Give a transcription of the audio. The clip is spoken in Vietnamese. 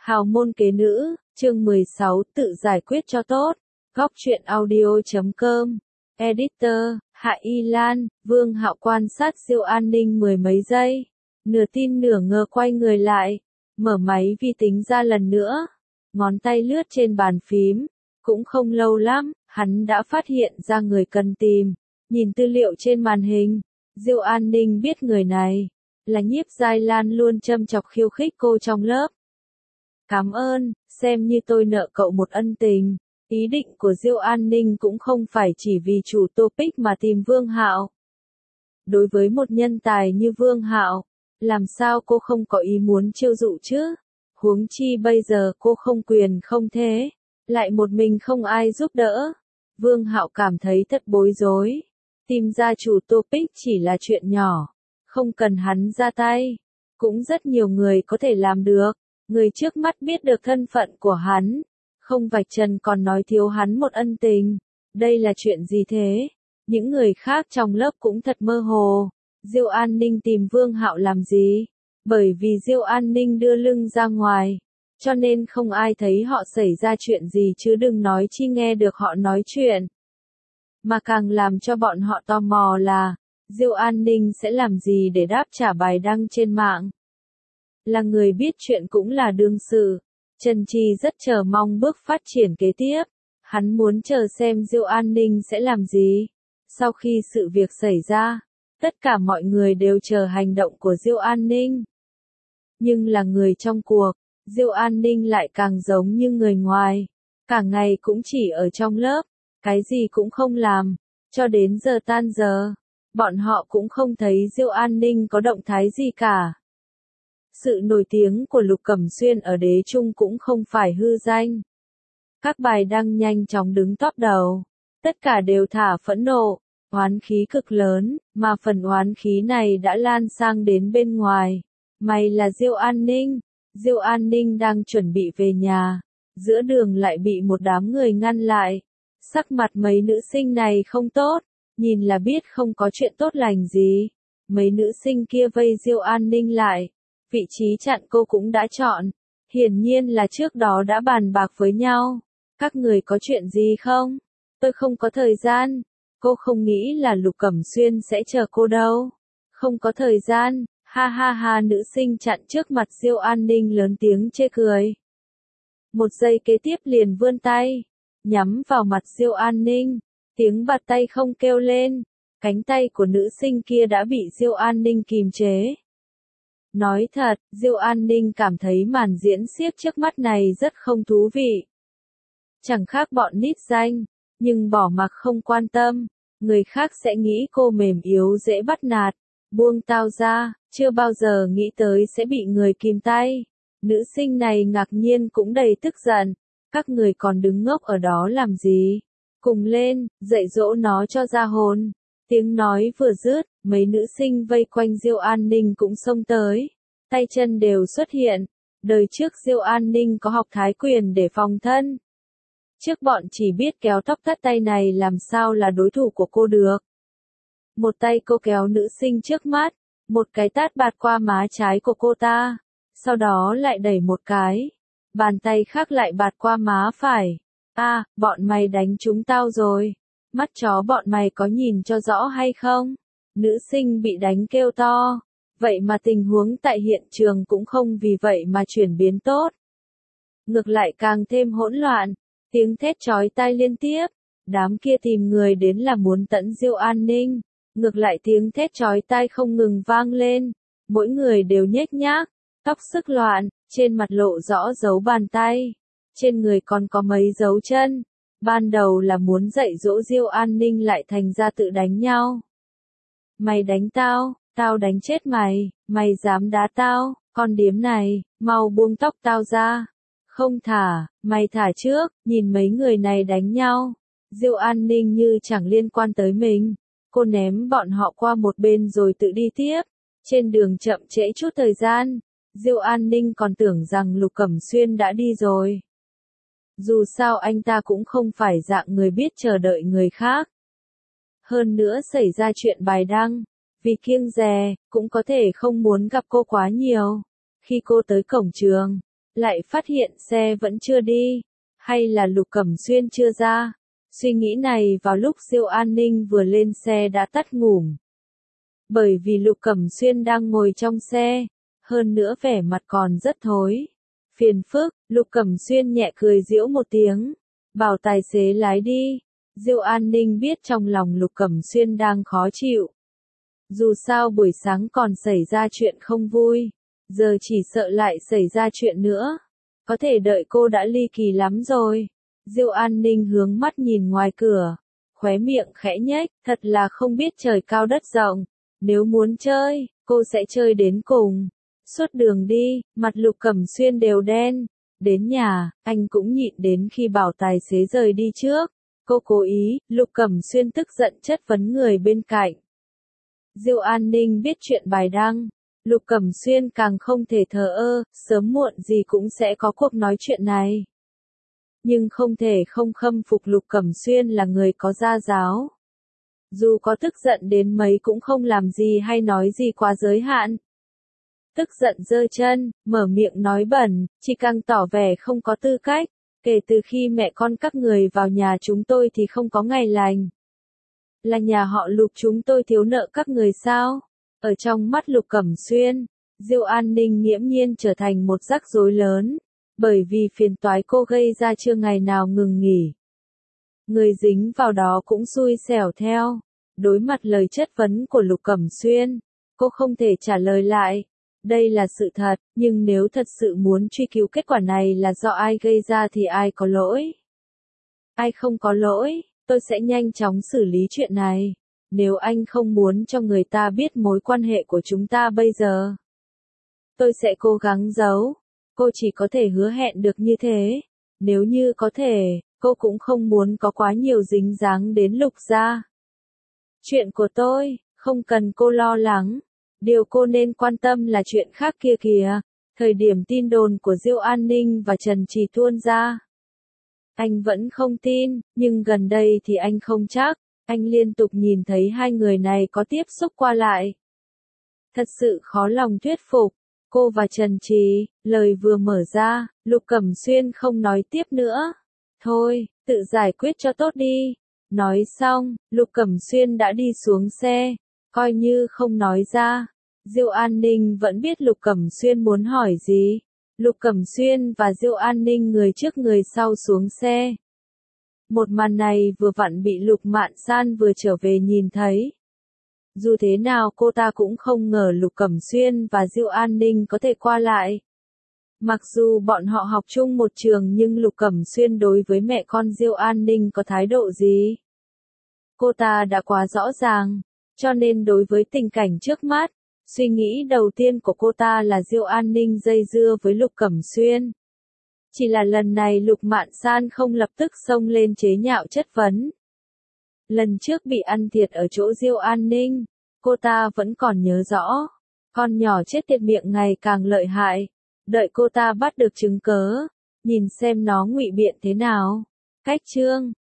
Hào môn kế nữ, chương 16, tự giải quyết cho tốt. Góc truyện audio.com. Editor, Hạ Y Lan. Vương Hạo quan sát Diêu An Ninh mười mấy giây. Nửa tin nửa ngờ quay người lại. Mở máy vi tính ra lần nữa. Ngón tay lướt trên bàn phím. Cũng không lâu lắm, hắn đã phát hiện ra người cần tìm. Nhìn tư liệu trên màn hình. Diêu An Ninh biết người này là Nhiếp Giai Lan luôn châm chọc khiêu khích cô trong lớp. Cảm ơn, xem như tôi nợ cậu một ân tình. Ý định của Diêu An Ninh cũng không phải chỉ vì chủ topic mà tìm Vương Hạo. Đối với một nhân tài như Vương Hạo, làm sao cô không có ý muốn chiêu dụ chứ? Huống chi bây giờ cô không quyền không thế, lại một mình không ai giúp đỡ. Vương Hạo cảm thấy thật bối rối. Tìm ra chủ topic chỉ là chuyện nhỏ, không cần hắn ra tay. Cũng rất nhiều người có thể làm được. Người trước mắt biết được thân phận của hắn, không vạch trần còn nói thiếu hắn một ân tình. Đây là chuyện gì thế? Những người khác trong lớp cũng thật mơ hồ. Diêu An Ninh tìm Vương Hạo làm gì? Bởi vì Diêu An Ninh đưa lưng ra ngoài, cho nên không ai thấy họ xảy ra chuyện gì chứ đừng nói chi nghe được họ nói chuyện. Mà càng làm cho bọn họ tò mò là, Diêu An Ninh sẽ làm gì để đáp trả bài đăng trên mạng. Là người biết chuyện cũng là đương sự. Trần Trì rất chờ mong bước phát triển kế tiếp. Hắn muốn chờ xem Diêu An Ninh sẽ làm gì. Sau khi sự việc xảy ra, tất cả mọi người đều chờ hành động của Diêu An Ninh. Nhưng là người trong cuộc, Diêu An Ninh lại càng giống như người ngoài. Cả ngày cũng chỉ ở trong lớp, cái gì cũng không làm. Cho đến giờ tan giờ, bọn họ cũng không thấy Diêu An Ninh có động thái gì cả. Sự nổi tiếng của Lục Cẩm Xuyên ở Đế Trung cũng không phải hư danh. Các bài đăng nhanh chóng đứng top đầu. Tất cả đều thả phẫn nộ, oán khí cực lớn, mà phần oán khí này đã lan sang đến bên ngoài. May là Diêu An Ninh. Diêu An Ninh đang chuẩn bị về nhà. Giữa đường lại bị một đám người ngăn lại. Sắc mặt mấy nữ sinh này không tốt, nhìn là biết không có chuyện tốt lành gì. Mấy nữ sinh kia vây Diêu An Ninh lại. Vị trí chặn cô cũng đã chọn. Hiển nhiên là trước đó đã bàn bạc với nhau. Các người có chuyện gì không? Tôi không có thời gian. Cô không nghĩ là Lục Cẩm Xuyên sẽ chờ cô đâu. Không có thời gian. Ha ha ha, nữ sinh chặn trước mặt Diêu An Ninh lớn tiếng chê cười. Một giây kế tiếp liền vươn tay, nhắm vào mặt Diêu An Ninh. Tiếng bạt tay không kêu lên. Cánh tay của nữ sinh kia đã bị Diêu An Ninh kìm chế. Nói thật, Diêu An Ninh cảm thấy màn diễn xiếc trước mắt này rất không thú vị. Chẳng khác bọn nít danh, nhưng bỏ mặc không quan tâm, người khác sẽ nghĩ cô mềm yếu dễ bắt nạt. Buông tao ra, chưa bao giờ nghĩ tới sẽ bị người kìm tay. Nữ sinh này ngạc nhiên cũng đầy tức giận. Các người còn đứng ngốc ở đó làm gì? Cùng lên, dạy dỗ nó cho ra hồn. Tiếng nói vừa dứt, mấy nữ sinh vây quanh Diêu An Ninh cũng xông tới. Tay chân đều xuất hiện. Đời trước Diêu An Ninh có học thái quyền để phòng thân. Trước bọn chỉ biết kéo tóc thắt tay này làm sao là đối thủ của cô được. Một tay cô kéo nữ sinh trước mắt, một cái tát bạt qua má trái của cô ta. Sau đó lại đẩy một cái. Bàn tay khác lại bạt qua má phải. À, bọn mày đánh chúng tao rồi. Mắt chó bọn mày có nhìn cho rõ hay không? Nữ sinh bị đánh kêu to. Vậy mà tình huống tại hiện trường cũng không vì vậy mà chuyển biến tốt. Ngược lại càng thêm hỗn loạn. Tiếng thét chói tai liên tiếp. Đám kia tìm người đến là muốn tận Diêu An Ninh. Ngược lại tiếng thét chói tai không ngừng vang lên. Mỗi người đều nhếch nhác. Tóc sức loạn. Trên mặt lộ rõ dấu bàn tay. Trên người còn có mấy dấu chân. Ban đầu là muốn dạy dỗ Diêu An Ninh lại thành ra tự đánh nhau. Mày đánh tao, tao đánh chết mày, mày dám đá tao, con điếm này, mau buông tóc tao ra. Không thả, mày thả trước, nhìn mấy người này đánh nhau. Diêu An Ninh như chẳng liên quan tới mình. Cô ném bọn họ qua một bên rồi tự đi tiếp. Trên đường chậm trễ chút thời gian. Diêu An Ninh còn tưởng rằng Lục Cẩm Xuyên đã đi rồi. Dù sao anh ta cũng không phải dạng người biết chờ đợi người khác. Hơn nữa xảy ra chuyện bài đăng, vì kiêng dè, cũng có thể không muốn gặp cô quá nhiều. Khi cô tới cổng trường, lại phát hiện xe vẫn chưa đi, hay là Lục Cẩm Xuyên chưa ra. Suy nghĩ này vào lúc Diêu An Ninh vừa lên xe đã tắt ngủm. Bởi vì Lục Cẩm Xuyên đang ngồi trong xe, hơn nữa vẻ mặt còn rất thối. Phiền phức, Lục Cẩm Xuyên nhẹ cười giễu một tiếng, bảo tài xế lái đi. Diêu An Ninh biết trong lòng Lục Cẩm Xuyên đang khó chịu. Dù sao buổi sáng còn xảy ra chuyện không vui, giờ chỉ sợ lại xảy ra chuyện nữa. Có thể đợi cô đã ly kỳ lắm rồi. Diêu An Ninh hướng mắt nhìn ngoài cửa, khóe miệng khẽ nhếch, thật là không biết trời cao đất rộng. Nếu muốn chơi, cô sẽ chơi đến cùng. Suốt đường đi, mặt Lục Cẩm Xuyên đều đen. Đến nhà, anh cũng nhịn đến khi bảo tài xế rời đi trước. Cô cố ý, Lục Cẩm Xuyên tức giận chất vấn người bên cạnh. Diêu An Ninh biết chuyện bài đăng, Lục Cẩm Xuyên càng không thể thờ ơ, sớm muộn gì cũng sẽ có cuộc nói chuyện này. Nhưng không thể không khâm phục Lục Cẩm Xuyên là người có gia giáo. Dù có tức giận đến mấy cũng không làm gì hay nói gì quá giới hạn. Tức giận giơ chân, mở miệng nói bẩn, chỉ càng tỏ vẻ không có tư cách. Kể từ khi mẹ con các người vào nhà chúng tôi thì không có ngày lành. Là nhà họ Lục chúng tôi thiếu nợ các người sao? Ở trong mắt Lục Cẩm Xuyên, Diêu An Ninh nghiễm nhiên trở thành một rắc rối lớn. Bởi vì phiền toái cô gây ra chưa ngày nào ngừng nghỉ. Người dính vào đó cũng xui xẻo theo. Đối mặt lời chất vấn của Lục Cẩm Xuyên, cô không thể trả lời lại. Đây là sự thật, nhưng nếu thật sự muốn truy cứu kết quả này là do ai gây ra thì ai có lỗi? Ai không có lỗi, tôi sẽ nhanh chóng xử lý chuyện này. Nếu anh không muốn cho người ta biết mối quan hệ của chúng ta bây giờ, tôi sẽ cố gắng giấu. Cô chỉ có thể hứa hẹn được như thế. Nếu như có thể, cô cũng không muốn có quá nhiều dính dáng đến Lục gia. Chuyện của tôi, không cần cô lo lắng. Điều cô nên quan tâm là chuyện khác kia kìa. Thời điểm tin đồn của Diêu An Ninh và Trần Trì tuôn ra, anh vẫn không tin, nhưng gần đây thì anh không chắc. Anh liên tục nhìn thấy hai người này có tiếp xúc qua lại. Thật sự khó lòng thuyết phục. Cô và Trần Trì, lời vừa mở ra, Lục Cẩm Xuyên không nói tiếp nữa. Thôi, tự giải quyết cho tốt đi. Nói xong, Lục Cẩm Xuyên đã đi xuống xe, coi như không nói ra. Diêu An Ninh vẫn biết Lục Cẩm Xuyên muốn hỏi gì. Lục Cẩm Xuyên và Diêu An Ninh người trước người sau xuống xe. Một màn này vừa vặn bị Lục Mạn San vừa trở về nhìn thấy. Dù thế nào cô ta cũng không ngờ Lục Cẩm Xuyên và Diêu An Ninh có thể qua lại. Mặc dù bọn họ học chung một trường nhưng Lục Cẩm Xuyên đối với mẹ con Diêu An Ninh có thái độ gì? Cô ta đã quá rõ ràng, cho nên đối với tình cảnh trước mắt, suy nghĩ đầu tiên của cô ta là Diêu An Ninh dây dưa với Lục Cẩm Xuyên. Chỉ là lần này Lục Mạn San không lập tức xông lên chế nhạo chất vấn. Lần trước bị ăn thiệt ở chỗ Diêu An Ninh, cô ta vẫn còn nhớ rõ. Con nhỏ chết tiệt miệng ngày càng lợi hại. Đợi cô ta bắt được chứng cớ, nhìn xem nó ngụy biện thế nào. Cách chương